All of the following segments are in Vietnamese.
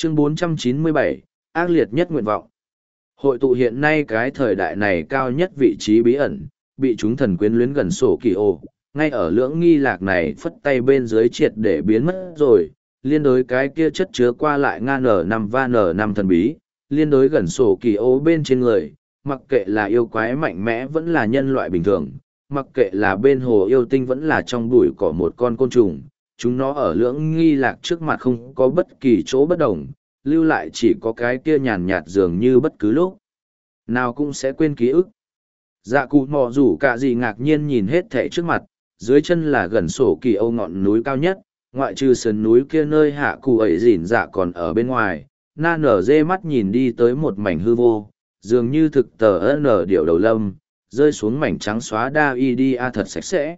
Chương 497, ác liệt nhất nguyện vọng. Hội tụ hiện nay cái thời đại này cao nhất vị trí bí ẩn, bị chúng thần quyến luyến gần sổ kỳ ô, ngay ở lưỡng nghi lạc này phất tay bên dưới triệt để biến mất rồi, liên đối cái kia chất chứa qua lại N5 và N5 thần bí, liên đối gần sổ kỳ ô bên trên người, mặc kệ là yêu quái mạnh mẽ vẫn là nhân loại bình thường, mặc kệ là bên hồ yêu tinh vẫn là trong bụi cỏ một con côn trùng, chúng nó ở lưỡng nghi lạc trước mặt không có bất kỳ chỗ bất đồng, lưu lại chỉ có cái kia nhàn nhạt dường như bất cứ lúc nào cũng sẽ quên ký ức. Dạ cụ mò rủ cả gì ngạc nhiên nhìn hết thảy trước mặt, dưới chân là gần sổ kỳ âu ngọn núi cao nhất, ngoại trừ sườn núi kia nơi hạ cụ ấy dỉn dạ còn ở bên ngoài, na nở dê mắt nhìn đi tới một mảnh hư vô, dường như thực tờ nở điệu đầu lâm, rơi xuống mảnh trắng xóa đa y đi a thật sạch sẽ.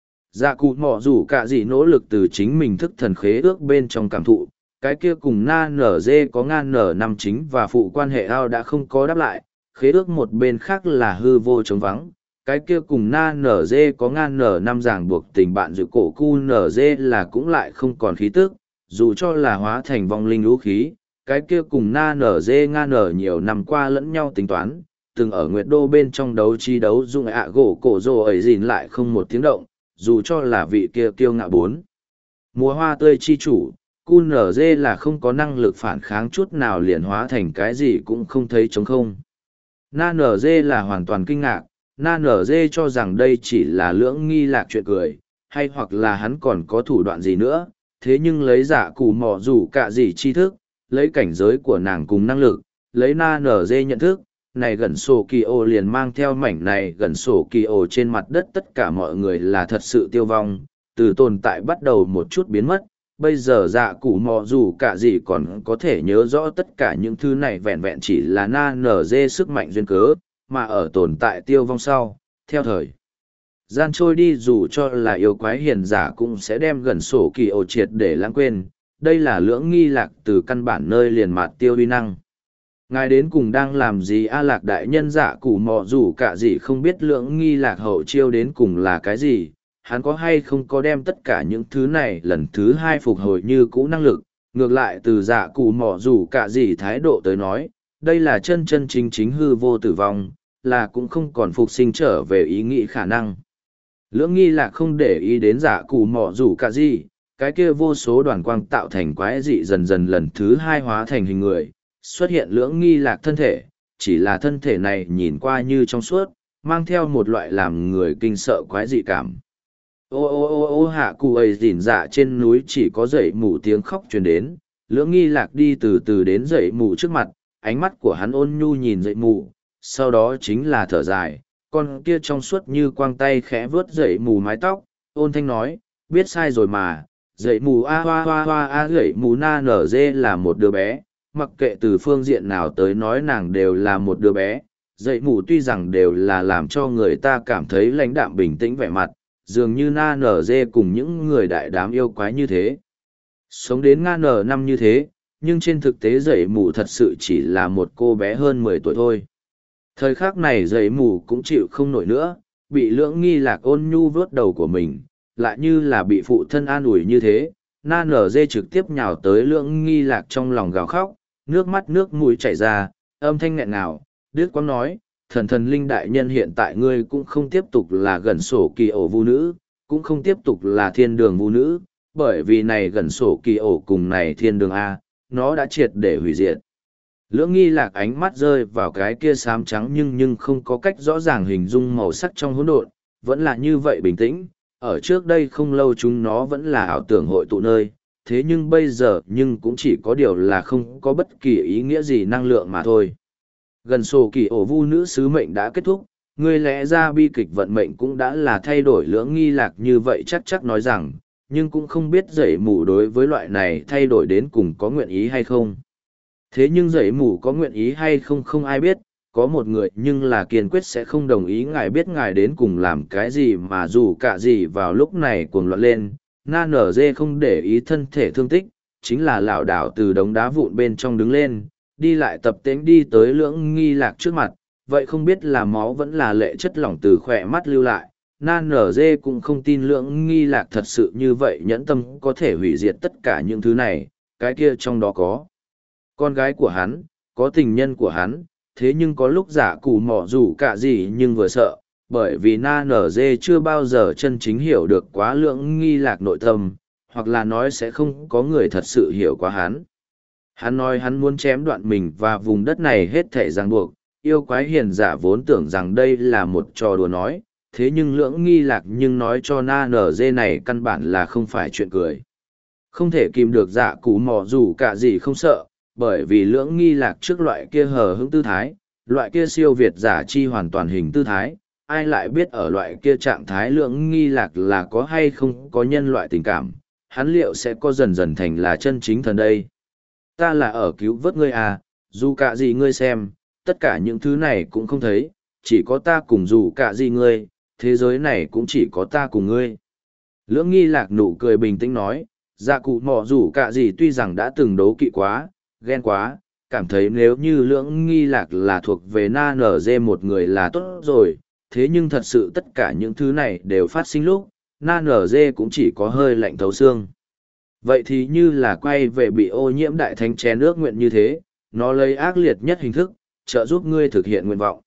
Dạ cụ mò rủ cả gì nỗ lực từ chính mình thức thần khế ước bên trong cảm thụ, cái kia cùng na nở dê có ngan nở năm chính và phụ quan hệ ao đã không có đáp lại, khế ước một bên khác là hư vô trống vắng, cái kia cùng na nở dê có ngan nở năm ràng buộc tình bạn dự cổ cu nở dê là cũng lại không còn khí tức, dù cho là hóa thành vong linh lũ khí, cái kia cùng na nở dê ngan nở nhiều năm qua lẫn nhau tính toán, từng ở nguyệt đô bên trong đấu chi đấu dung ạ gỗ cổ rồ ấy gìn lại không một tiếng động, dù cho là vị kia kiêu ngạo bốn. Mùa hoa tươi chi chủ, cu nở dê là không có năng lực phản kháng chút nào liền hóa thành cái gì cũng không thấy trống không. Na nở dê là hoàn toàn kinh ngạc, na nở dê cho rằng đây chỉ là lưỡng nghi lạc chuyện cười, hay hoặc là hắn còn có thủ đoạn gì nữa, thế nhưng lấy giả cù mò dù cả gì tri thức, lấy cảnh giới của nàng cùng năng lực, lấy na nở dê nhận thức, này gần sổ kỳ ô liền mang theo mảnh này gần sổ kỳ ô trên mặt đất tất cả mọi người là thật sự tiêu vong, từ tồn tại bắt đầu một chút biến mất. Bây giờ dạ cụ mò dù cả gì còn có thể nhớ rõ tất cả những thứ này vẹn vẹn chỉ là na nở dê sức mạnh duyên cớ, mà ở tồn tại tiêu vong sau, theo thời gian trôi đi dù cho là yêu quái hiền giả cũng sẽ đem gần sổ kỳ ổ triệt để lãng quên, đây là lưỡng nghi lạc từ căn bản nơi liền mạt tiêu uy năng. Ngài đến cùng đang làm gì a lạc đại nhân dạ cụ mò dù cả gì không biết lưỡng nghi lạc hậu chiêu đến cùng là cái gì, hắn có hay không có đem tất cả những thứ này lần thứ hai phục hồi như cũ năng lực, ngược lại từ dạ cụ mò dù cả gì thái độ tới nói, đây là chân chân chính chính hư vô tử vong, là cũng không còn phục sinh trở về ý nghĩ khả năng. Lưỡng nghi lạc không để ý đến dạ cụ mò dù cả gì, cái kia vô số đoàn quang tạo thành quái dị dần dần lần thứ hai hóa thành hình người, xuất hiện lưỡng nghi lạc thân thể, chỉ là thân thể này nhìn qua như trong suốt, mang theo một loại làm người kinh sợ quái dị cảm. Ô ô ô ô hạ cụ ấy dỉn dạ trên núi chỉ có dậy mù tiếng khóc truyền đến, lưỡng nghi lạc đi từ từ đến dậy mù trước mặt, ánh mắt của hắn ôn nhu nhìn dậy mù, sau đó chính là thở dài, con kia trong suốt như quang tay khẽ vướt dậy mù mái tóc, ôn thanh nói, biết sai rồi mà, dậy mù a hoa hoa hoa a dậy mù na nở dê là một đứa bé, mặc kệ từ phương diện nào tới nói nàng đều là một đứa bé, dậy mù tuy rằng đều là làm cho người ta cảm thấy lãnh đạm bình tĩnh vẻ mặt, dường như na nở dê cùng những người đại đám yêu quái như thế. Sống đến nga nở năm như thế, nhưng trên thực tế dậy mù thật sự chỉ là một cô bé hơn 10 tuổi thôi. Thời khắc này dậy mù cũng chịu không nổi nữa, bị lưỡng nghi lạc ôn nhu vớt đầu của mình, lại như là bị phụ thân an ủi như thế. Na nở dê trực tiếp nhào tới lưỡng nghi lạc trong lòng gào khóc, nước mắt nước mũi chảy ra, âm thanh nghẹn ngào, đứt quãng nói, thần thần linh đại nhân hiện tại ngươi cũng không tiếp tục là gần sổ kỳ ổ vu nữ, cũng không tiếp tục là thiên đường vu nữ, bởi vì này gần sổ kỳ ổ cùng này thiên đường A, nó đã triệt để hủy diệt. Lưỡng nghi lạc ánh mắt rơi vào cái kia xám trắng nhưng không có cách rõ ràng hình dung màu sắc trong hỗn độn, vẫn là như vậy bình tĩnh, ở trước đây không lâu chúng nó vẫn là ảo tưởng hội tụ nơi, thế nhưng bây giờ nhưng cũng chỉ có điều là không có bất kỳ ý nghĩa gì năng lượng mà thôi. Gần sổ kỳ ổ vu nữ sứ mệnh đã kết thúc, người lẽ ra bi kịch vận mệnh cũng đã là thay đổi lưỡng nghi lạc như vậy chắc nói rằng, nhưng cũng không biết dậy mù đối với loại này thay đổi đến cùng có nguyện ý hay không. Thế nhưng dậy mù có nguyện ý hay không không ai biết, có một người nhưng là kiên quyết sẽ không đồng ý ngài biết ngài đến cùng làm cái gì mà dù cả gì vào lúc này cuồng loạn lên, na nở dê không để ý thân thể thương tích, chính là lảo đảo từ đống đá vụn bên trong đứng lên, đi lại tập tễnh đi tới lưỡng nghi lạc trước mặt, vậy không biết là máu vẫn là lệ chất lỏng từ khỏe mắt lưu lại. Na nở dê cũng không tin lưỡng nghi lạc thật sự như vậy nhẫn tâm có thể hủy diệt tất cả những thứ này, cái kia trong đó có con gái của hắn, có tình nhân của hắn, thế nhưng có lúc giả cụ mỏ dù cả gì nhưng vừa sợ, bởi vì na nở dê chưa bao giờ chân chính hiểu được quá lưỡng nghi lạc nội tâm, hoặc là nói sẽ không có người thật sự hiểu quá hắn. Hắn nói hắn muốn chém đoạn mình và vùng đất này hết thể ràng buộc, yêu quái hiền giả vốn tưởng rằng đây là một trò đùa nói, thế nhưng lưỡng nghi lạc nhưng nói cho na nở dê này căn bản là không phải chuyện cười. Không thể kìm được giả cụ mỏ dù cả gì không sợ, bởi vì lưỡng nghi lạc trước loại kia hờ hững tư thái, loại kia siêu việt giả chi hoàn toàn hình tư thái, ai lại biết ở loại kia trạng thái lưỡng nghi lạc là có hay không có nhân loại tình cảm, hắn liệu sẽ có dần dần thành là chân chính thần đây. Ta là ở cứu vớt ngươi à, dù cả gì ngươi xem, tất cả những thứ này cũng không thấy, chỉ có ta cùng dù cả gì ngươi, thế giới này cũng chỉ có ta cùng ngươi. Lưỡng nghi lạc nụ cười bình tĩnh nói, dạ cụ mỏ dù cả gì tuy rằng đã từng đấu kỵ quá, ghen quá, cảm thấy nếu như lưỡng nghi lạc là thuộc về na nở dê một người là tốt rồi, thế nhưng thật sự tất cả những thứ này đều phát sinh lúc, na nở dê cũng chỉ có hơi lạnh thấu xương. Vậy thì như là quay về bị ô nhiễm đại thánh chén ước nguyện như thế, nó lấy ác liệt nhất hình thức, trợ giúp ngươi thực hiện nguyện vọng.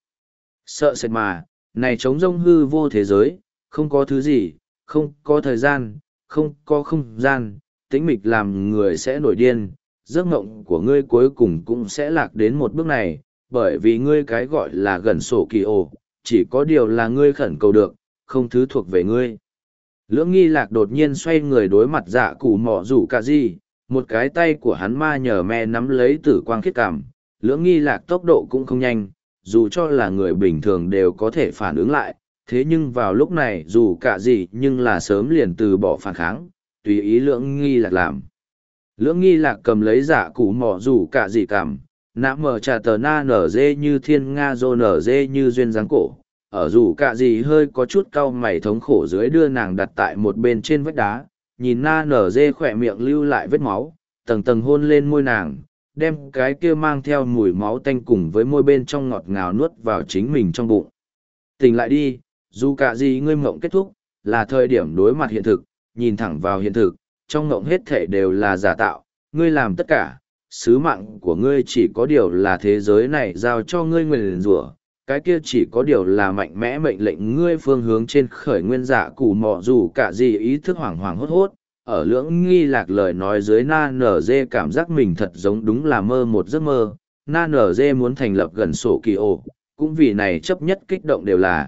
Sợ sệt mà, này trống rông hư vô thế giới, không có thứ gì, không có thời gian, không có không gian, tĩnh mịch làm người sẽ nổi điên, giấc mộng của ngươi cuối cùng cũng sẽ lạc đến một bước này, bởi vì ngươi cái gọi là gần sổ kỳ ồ, chỉ có điều là ngươi khẩn cầu được, không thứ thuộc về ngươi. Lưỡng nghi lạc đột nhiên xoay người đối mặt dạ cụ mỏ rủ cả gì, một cái tay của hắn ma nhờ me nắm lấy tử quang khiết cảm, lưỡng nghi lạc tốc độ cũng không nhanh, dù cho là người bình thường đều có thể phản ứng lại, thế nhưng vào lúc này dù cả gì nhưng là sớm liền từ bỏ phản kháng, tùy ý lưỡng nghi lạc làm. Lưỡng nghi lạc cầm lấy giả cụ mỏ rủ cả gì cảm, nã mở trà tờ na nở dê như thiên nga dô nở dê như duyên dáng cổ, ở rủ cả gì hơi có chút cau mày thống khổ dưới đưa nàng đặt tại một bên trên vách đá, nhìn na nở dê khỏe miệng lưu lại vết máu, tầng tầng hôn lên môi nàng, đem cái kia mang theo mùi máu tanh cùng với môi bên trong ngọt ngào nuốt vào chính mình trong bụng. Tỉnh lại đi, dù cả gì ngươi mộng kết thúc, là thời điểm đối mặt hiện thực, nhìn thẳng vào hiện thực, trong mộng hết thể đều là giả tạo, ngươi làm tất cả, sứ mạng của ngươi chỉ có điều là thế giới này giao cho ngươi nguyền rủa, cái kia chỉ có điều là mạnh mẽ mệnh lệnh ngươi phương hướng trên khởi nguyên giả củ mò dù cả gì ý thức hoảng hoảng hốt hốt, ở lưỡng nghi lạc lời nói dưới na nở dê cảm giác mình thật giống đúng là mơ một giấc mơ, na nở dê muốn thành lập gần sổ kỳ ổ, cũng vì này chấp nhất kích động đều là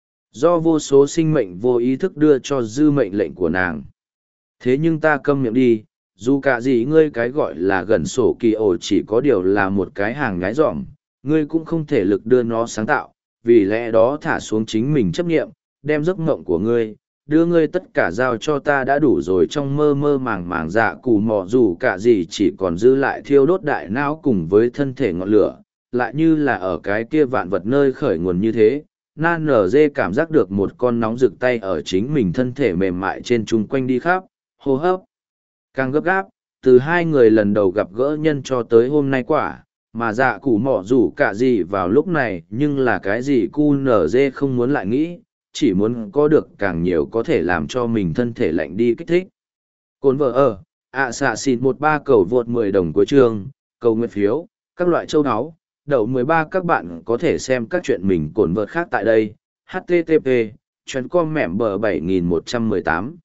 do vô số sinh mệnh vô ý thức đưa cho dư mệnh lệnh của nàng. Thế nhưng ta câm miệng đi, dù cả gì ngươi cái gọi là gần sổ kỳ ổ chỉ có điều là một cái hàng ngái dỏm, ngươi cũng không thể lực đưa nó sáng tạo, vì lẽ đó thả xuống chính mình chấp nghiệm, đem giấc mộng của ngươi, đưa ngươi tất cả giao cho ta đã đủ rồi. Trong mơ mơ màng màng dạ cù mò dù cả gì chỉ còn dư lại thiêu đốt đại não cùng với thân thể ngọn lửa, lại như là ở cái kia vạn vật nơi khởi nguồn như thế. Na nở dê cảm giác được một con nóng rực tay ở chính mình thân thể mềm mại trên chung quanh đi khắp, hô hấp càng gấp gáp, từ hai người lần đầu gặp gỡ nhân cho tới hôm nay quả, mà dạ cụ mỏ rủ cả gì vào lúc này nhưng là cái gì cu nở dê không muốn lại nghĩ, chỉ muốn có được càng nhiều có thể làm cho mình thân thể lạnh đi kích thích. Cồn vợ ở, xạ xịt 13 cầu vượt 10 đồng cuối chương, cầu nguyện phiếu, các loại châu áo, đậu 13 các bạn có thể xem các chuyện mình cồn vợt khác tại đây, http, chuyến com mẻm bờ 7118.